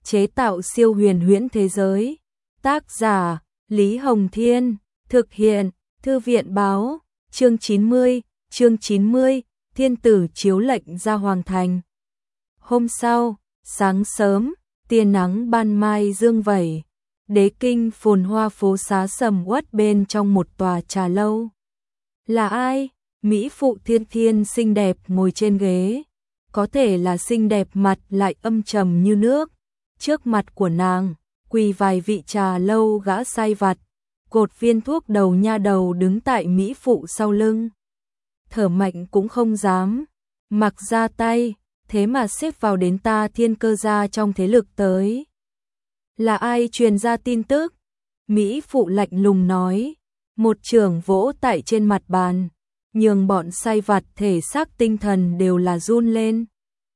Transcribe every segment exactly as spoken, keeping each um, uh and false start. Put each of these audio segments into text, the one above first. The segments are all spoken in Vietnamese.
chế tạo siêu huyền huyễn thế giới. Tác giả Lý Hồng Thiên, thực hiện Thư viện báo, chương chín mươi, chương chín mươi, thiên tử chiếu lệnh ra hoàng thành. Hôm sau, sáng sớm, tia nắng ban mai dương vẩy, đế kinh phồn hoa phố xá sầm uất bên trong một tòa trà lâu. Là ai? Mỹ phụ thiên thiên xinh đẹp ngồi trên ghế, có thể là xinh đẹp mặt lại âm trầm như nước. Trước mặt của nàng, quỳ vài vị trà lâu gã sai vặt, cột viên thuốc đầu nha đầu đứng tại Mỹ phụ sau lưng. Thở mạnh cũng không dám, mặc ra tay, thế mà xếp vào đến ta Thiên Cơ gia trong thế lực tới. Là ai truyền ra tin tức? Mỹ phụ lạnh lùng nói, một chưởng vỗ tại trên mặt bàn, nhường bọn sai vặt thể xác tinh thần đều là run lên.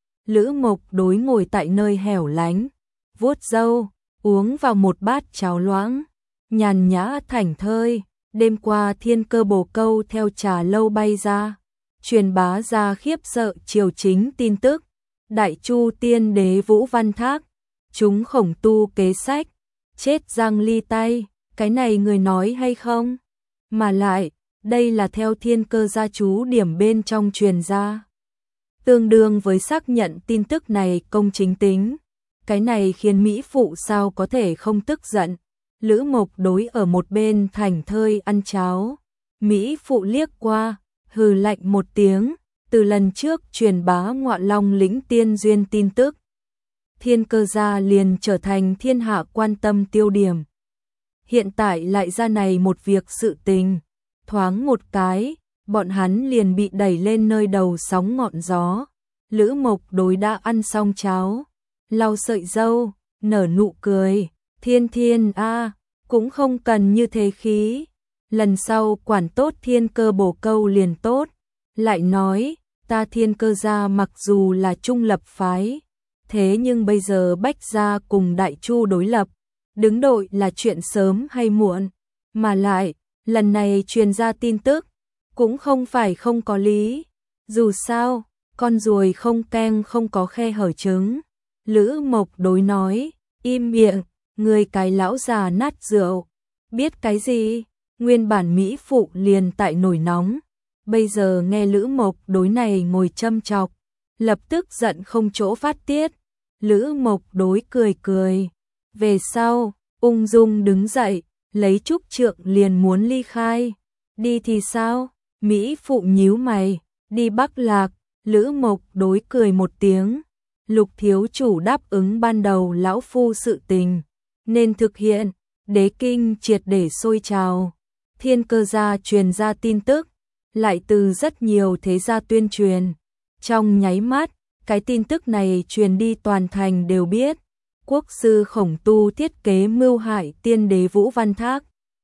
Lữ Mộc Đối ngồi tại nơi hẻo lánh, vuốt râu, uống vào một bát cháo loãng, nhàn nhã thảnh thơi. Đêm qua Thiên Cơ bồ câu theo trà lâu bay ra, truyền bá ra khiếp sợ triều chính tin tức. Đại Chu tiên đế Vũ Văn Thác, chúng khổng tu kế sách, chết Giang Ly tay, cái này người nói hay không? Mà lại, đây là theo Thiên Cơ gia chú điểm bên trong truyền ra. Tương đương với xác nhận tin tức này công chính tính. Cái này khiến Mỹ phụ sao có thể không tức giận. Lữ Mộc Đối ở một bên thảnh thơi ăn cháo. Mỹ phụ liếc qua, hừ lạnh một tiếng, từ lần trước truyền bá Ngọa Long lĩnh tiên duyên tin tức. Thiên Cơ gia liền trở thành thiên hạ quan tâm tiêu điểm. Hiện tại lại ra này một việc sự tình, thoáng một cái, bọn hắn liền bị đẩy lên nơi đầu sóng ngọn gió. Lữ Mộc Đối đã ăn xong cháo, lau sợi râu, nở nụ cười, thiên thiên a à, cũng không cần như thế khí. Lần sau quản tốt Thiên Cơ bổ câu liền tốt. Lại nói, ta Thiên Cơ gia mặc dù là trung lập phái, thế nhưng bây giờ Bách gia cùng Đại Chu đối lập, đứng đội là chuyện sớm hay muộn. Mà lại, lần này truyền ra tin tức, cũng không phải không có lý. Dù sao, con ruồi không keng không có khe hở trứng. Lữ Mộc Đối nói, im miệng, người cái lão già nát rượu. Biết cái gì? Nguyên bản Mỹ phụ liền tại nổi nóng. Bây giờ nghe Lữ Mộc Đối này ngồi châm chọc, lập tức giận không chỗ phát tiết. Lữ Mộc Đối cười cười. Về sau, ung dung đứng dậy, lấy trúc trượng liền muốn ly khai. Đi thì sao? Mỹ phụ nhíu mày. Đi Bắc Lạc. Lữ Mộc Đối cười một tiếng. Lục thiếu chủ đáp ứng ban đầu lão phu sự tình, nên thực hiện. Đế kinh triệt để sôi trào. Thiên Cơ gia truyền ra tin tức, lại từ rất nhiều thế gia tuyên truyền. Trong nháy mắt, cái tin tức này truyền đi toàn thành đều biết. Quốc sư khổng tu thiết kế mưu hại tiên đế Vũ Văn Thác.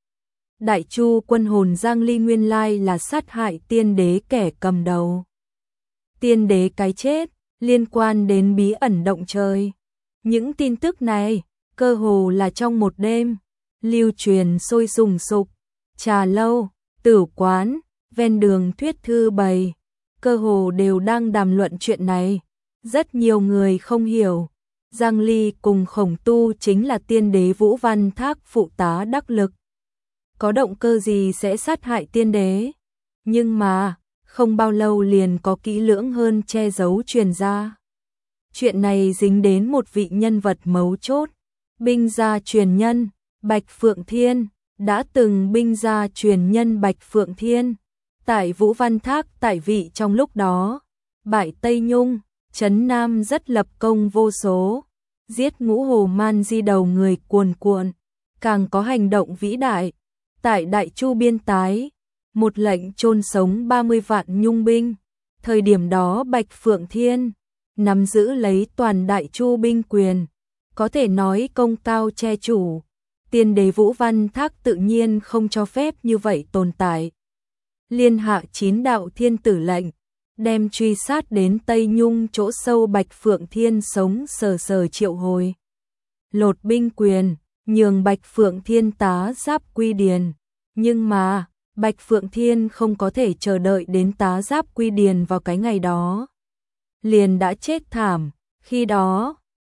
Đại Chu quân hồn Giang Ly nguyên lai là sát hại tiên đế kẻ cầm đầu. Tiên đế cái chết, liên quan đến bí ẩn động trời. Những tin tức này, cơ hồ là trong một đêm, lưu truyền sôi sùng sục. Trà lâu, tử quán, ven đường thuyết thư bày, cơ hồ đều đang đàm luận chuyện này. Rất nhiều người không hiểu, Giang Ly cùng khổng tu chính là tiên đế Vũ Văn Thác phụ tá đắc lực. Có động cơ gì sẽ sát hại tiên đế? Nhưng mà, không bao lâu liền có kỹ lưỡng hơn che giấu truyền ra. Chuyện này dính đến một vị nhân vật mấu chốt, binh gia truyền nhân, Bạch Phượng Thiên. Đã từng binh gia truyền nhân Bạch Phượng Thiên, tại Vũ Văn Thác tại vị trong lúc đó, bại Tây Nhung, trấn Nam rất lập công vô số, giết Ngũ Hồ Man Di đầu người cuồn cuộn, càng có hành động vĩ đại. Tại Đại Chu biên tái, một lệnh chôn sống ba mươi vạn nhung binh. Thời điểm đó Bạch Phượng Thiên nắm giữ lấy toàn Đại Chu binh quyền, có thể nói công cao che chủ. Tiên đế Vũ Văn Thác tự nhiên không cho phép như vậy tồn tại. Liên hạ chín đạo thiên tử lệnh, đem truy sát đến Tây Nhung chỗ sâu Bạch Phượng Thiên sống sờ sờ triệu hồi. Lột binh quyền, nhường Bạch Phượng Thiên tá giáp quy điền. Nhưng mà, Bạch Phượng Thiên không có thể chờ đợi đến tá giáp quy điền vào cái ngày đó. Liền đã chết thảm, khi đó,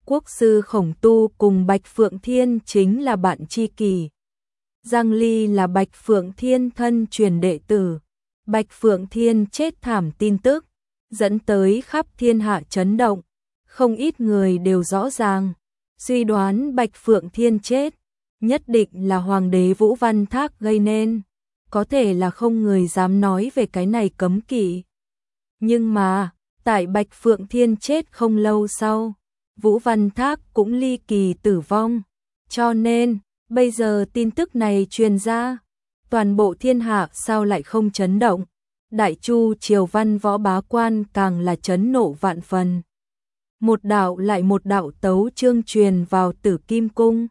Quốc sư Khổng Tu cùng Bạch Phượng Thiên chính là bạn tri kỷ. Giang Ly là Bạch Phượng Thiên thân truyền đệ tử. Bạch Phượng Thiên chết thảm tin tức, dẫn tới khắp thiên hạ chấn động. Không ít người đều rõ ràng, suy đoán Bạch Phượng Thiên chết, nhất định là Hoàng đế Vũ Văn Thác gây nên. Có thể là không người dám nói về cái này cấm kỵ. Nhưng mà, tại Bạch Phượng Thiên chết không lâu sau, Vũ Văn Thác cũng ly kỳ tử vong. Cho nên, bây giờ tin tức này truyền ra, toàn bộ thiên hạ sao lại không chấn động. Đại Chu triều văn võ bá quan càng là chấn nộ vạn phần. Một đạo lại một đạo tấu chương truyền vào Tử Kim Cung.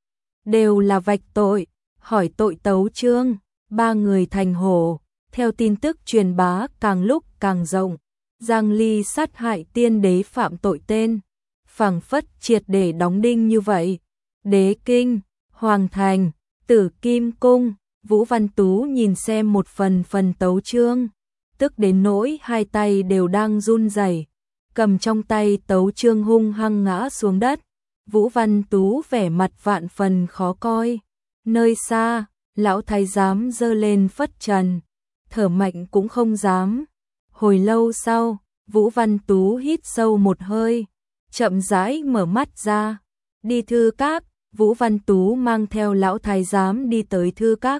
Đều là vạch tội, hỏi tội tấu chương, ba người thành hổ. Theo tin tức truyền bá càng lúc càng rộng, Giang Ly sát hại tiên đế phạm tội tên, phảng phất triệt để đóng đinh như vậy. Đế kinh, Hoàng thành, Tử Kim Cung, Vũ Văn Tú nhìn xem một phần phần tấu chương, tức đến nỗi hai tay đều đang run rẩy, cầm trong tay tấu chương hung hăng ngã xuống đất. Vũ Văn Tú vẻ mặt vạn phần khó coi. Nơi xa, lão thái giám giơ lên phất trần, thở mạnh cũng không dám. Hồi lâu sau, Vũ Văn Tú hít sâu một hơi, chậm rãi mở mắt ra. Đi thư các, Vũ Văn Tú mang theo lão thái giám đi tới thư các.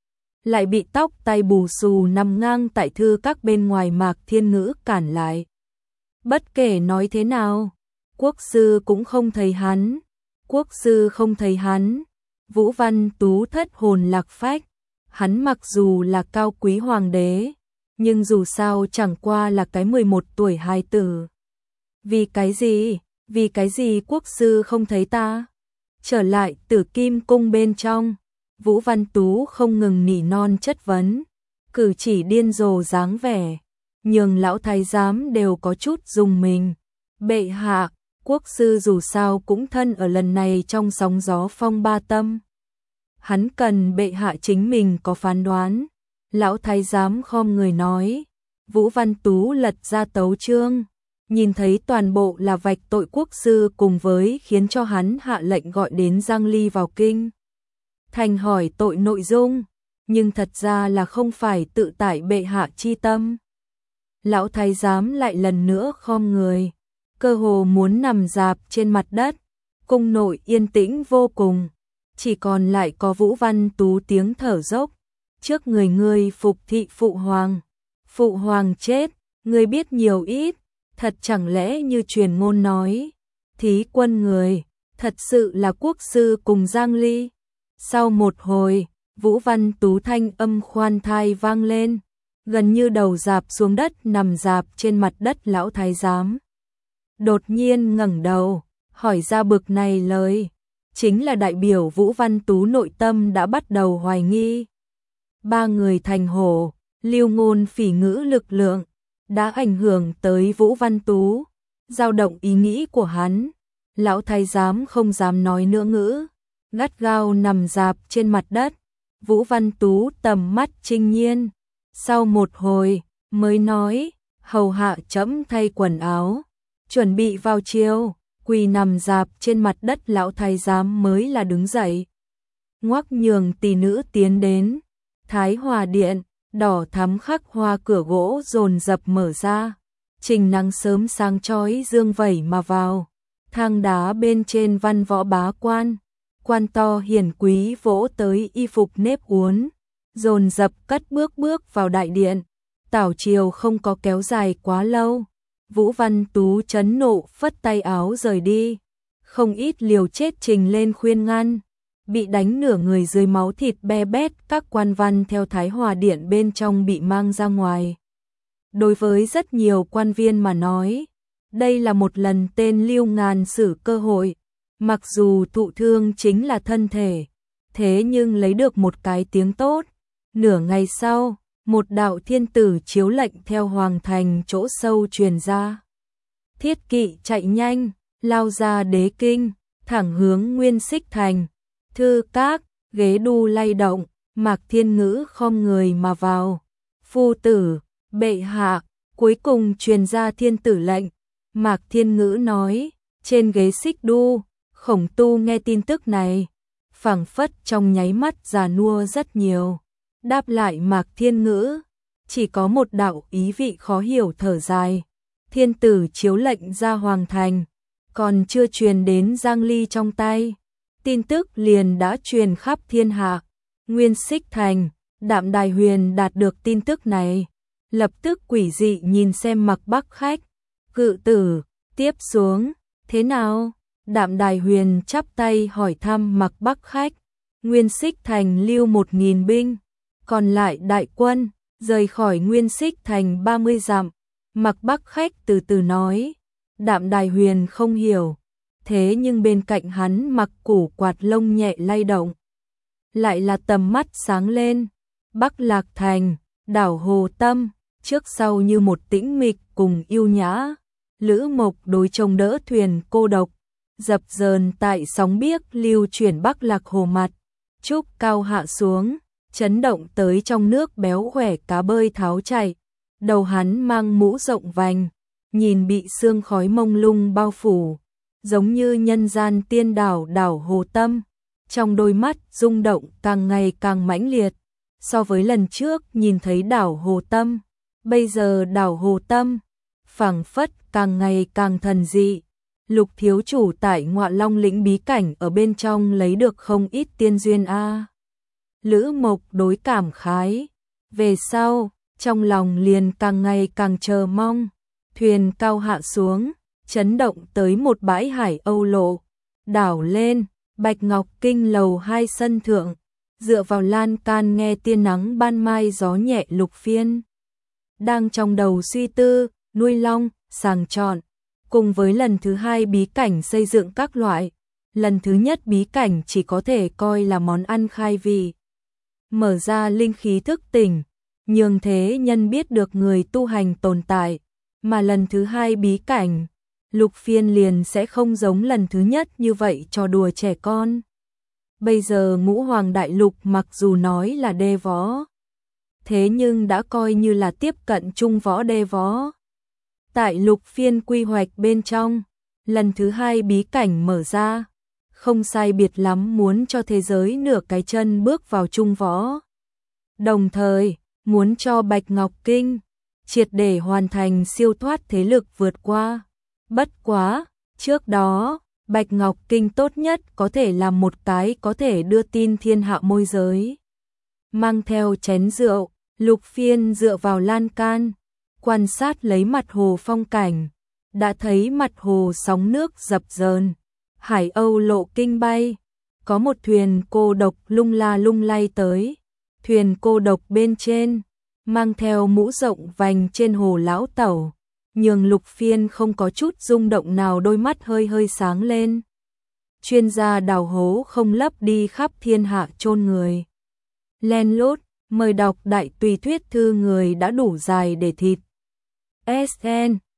Lại bị tóc tay bù xù nằm ngang tại thư các bên ngoài Mạc Thiên Ngữ cản lại. Bất kể nói thế nào, quốc sư cũng không thấy hắn. Quốc sư không thấy hắn. Vũ Văn Tú thất hồn lạc phách. Hắn mặc dù là cao quý hoàng đế, nhưng dù sao chẳng qua là cái mười một tuổi hài tử. Vì cái gì? Vì cái gì quốc sư không thấy ta? Trở lại Tử Kim Cung bên trong, Vũ Văn Tú không ngừng nỉ non chất vấn, cử chỉ điên rồ dáng vẻ, nhường lão thái giám đều có chút rùng mình. Bệ hạ, quốc sư dù sao cũng thân ở lần này trong sóng gió phong ba tâm. Hắn cần bệ hạ chính mình có phán đoán. Lão thái giám khom người nói. Vũ Văn Tú lật ra tấu chương, nhìn thấy toàn bộ là vạch tội quốc sư cùng với khiến cho hắn hạ lệnh gọi đến Giang Ly vào kinh. Thành hỏi tội nội dung, nhưng thật ra là không phải tự tại bệ hạ chi tâm. Lão thái giám lại lần nữa khom người, cơ hồ muốn nằm dạp trên mặt đất. Cung nội yên tĩnh vô cùng, chỉ còn lại có Vũ Văn Tú tiếng thở dốc. Trước người ngươi phục thị phụ hoàng, phụ hoàng chết, ngươi biết nhiều ít, thật chẳng lẽ như truyền ngôn nói, thí quân người, thật sự là quốc sư cùng Giang Ly. Sau một hồi, Vũ Văn Tú thanh âm khoan thai vang lên, gần như đầu dạp xuống đất nằm dạp trên mặt đất lão thái giám. Đột nhiên ngẩng đầu, hỏi ra bực này lời, chính là đại biểu Vũ Văn Tú nội tâm đã bắt đầu hoài nghi. Ba người thành hổ, lưu ngôn phỉ ngữ lực lượng, đã ảnh hưởng tới Vũ Văn Tú, dao động ý nghĩ của hắn. Lão thái giám không dám nói nữa ngữ, gắt gao nằm dạp trên mặt đất. Vũ Văn Tú tầm mắt trinh nhiên, sau một hồi mới nói, hầu hạ trẫm thay quần áo, chuẩn bị vào chiều. Quỳ nằm dạp trên mặt đất lão thái giám mới là đứng dậy, ngoắc nhường tỷ nữ tiến đến. Thái Hòa điện, đỏ thắm khắc hoa cửa gỗ dồn dập mở ra, trình nắng sớm sáng chói dương vẩy mà vào. Thang đá bên trên văn võ bá quan, quan to hiển quý vỗ tới y phục nếp uốn, dồn dập cất bước bước vào đại điện. Tảo triều không có kéo dài quá lâu, Vũ Văn Tú chấn nộ phất tay áo rời đi. Không ít liều chết trình lên khuyên ngăn, bị đánh nửa người dưới máu thịt be bét. Các quan văn theo Thái Hòa điện bên trong bị mang ra ngoài. Đối với rất nhiều quan viên mà nói, đây là một lần tên lưu ngàn sử cơ hội. Mặc dù thụ thương chính là thân thể, thế nhưng lấy được một cái tiếng tốt. Nửa ngày sau, một đạo thiên tử chiếu lệnh theo hoàng thành chỗ sâu truyền ra. Thiết kỵ chạy nhanh, lao ra đế kinh, thẳng hướng Nguyên Xích thành. Thư các, ghế đu lay động, Mạc Thiên Ngữ khom người mà vào. Phu tử, bệ hạ, cuối cùng truyền ra thiên tử lệnh. Mạc Thiên Ngữ nói, Trên ghế xích đu, Khổng Tu nghe tin tức này, phảng phất trong nháy mắt già nua rất nhiều. Đáp lại Mạc Thiên Ngữ, chỉ có một đạo ý vị khó hiểu thở dài. Thiên tử chiếu lệnh ra hoàng thành, còn chưa truyền đến Giang Ly trong tay. Tin tức liền đã truyền khắp thiên hạ. Nguyên Xích Thành, Đạm Đài Huyền đạt được tin tức này, lập tức quỷ dị nhìn xem Mạc Bắc Khách. Cự tử, tiếp xuống, thế nào? Đạm Đài Huyền chắp tay hỏi thăm Mạc Bắc Khách. Nguyên Xích Thành lưu một nghìn binh, còn lại đại quân, rời khỏi Nguyên Xích Thành ba mươi dặm. Mạc Bắc Khách từ từ nói. Đạm Đài Huyền không hiểu, thế nhưng bên cạnh hắn Mặc Củ quạt lông nhẹ lay động. Lại là tầm mắt sáng lên. Bắc Lạc Thành, đảo Hồ Tâm, trước sau như một tĩnh mịch cùng yêu nhã. Lữ Mộc đối trông đỡ thuyền cô độc, dập dờn tại sóng biếc lưu chuyển Bắc Lạc Hồ mặt. Trúc cao hạ xuống, chấn động tới trong nước béo khỏe cá bơi tháo chạy. Đầu hắn mang mũ rộng vành, nhìn bị sương khói mông lung bao phủ, giống như nhân gian tiên đảo đảo Hồ Tâm. Trong đôi mắt rung động càng ngày càng mãnh liệt. So với lần trước nhìn thấy đảo Hồ Tâm, bây giờ đảo Hồ Tâm phảng phất càng ngày càng thần dị. Lục thiếu chủ tại Ngọa Long lĩnh bí cảnh ở bên trong lấy được không ít tiên duyên a. À. Lữ Mộc đối cảm khái, về sau, trong lòng liền càng ngày càng chờ mong. Thuyền cao hạ xuống, chấn động tới một bãi hải Âu lộ, đảo lên, Bạch Ngọc Kinh lầu hai sân thượng, dựa vào lan can nghe tiên nắng ban mai gió nhẹ. Lục Phiên đang trong đầu suy tư, nuôi long, sàng chọn, cùng với lần thứ hai bí cảnh xây dựng các loại. Lần thứ nhất bí cảnh chỉ có thể coi là món ăn khai vị, mở ra linh khí thức tỉnh, nhường thế nhân biết được người tu hành tồn tại. Mà lần thứ hai bí cảnh, Lục Phiên liền sẽ không giống lần thứ nhất như vậy trò đùa trẻ con. Bây giờ Ngũ Hoàng Đại Lục mặc dù nói là đê võ, thế nhưng đã coi như là tiếp cận trung võ đê võ. Tại Lục Phiên quy hoạch bên trong, lần thứ hai bí cảnh mở ra, không sai biệt lắm muốn cho thế giới nửa cái chân bước vào trung võ. Đồng thời, muốn cho Bạch Ngọc Kinh triệt để hoàn thành siêu thoát thế lực vượt qua. Bất quá, trước đó, Bạch Ngọc Kinh tốt nhất có thể làm một cái có thể đưa tin thiên hạ môi giới. Mang theo chén rượu, Lục Phiên dựa vào lan can, quan sát lấy mặt hồ phong cảnh, đã thấy mặt hồ sóng nước dập dờn, hải âu lộ kinh bay, có một thuyền cô độc lung la lung lay tới. Thuyền cô độc bên trên, mang theo mũ rộng vành trên hồ lão tẩu, nhường Lục Phiên không có chút rung động nào, đôi mắt hơi hơi sáng lên. Chuyên gia đào hố không lấp đi khắp thiên hạ chôn người. Len lút, mời đọc đại tùy thuyết thư người đã đủ dài để thịt. ét en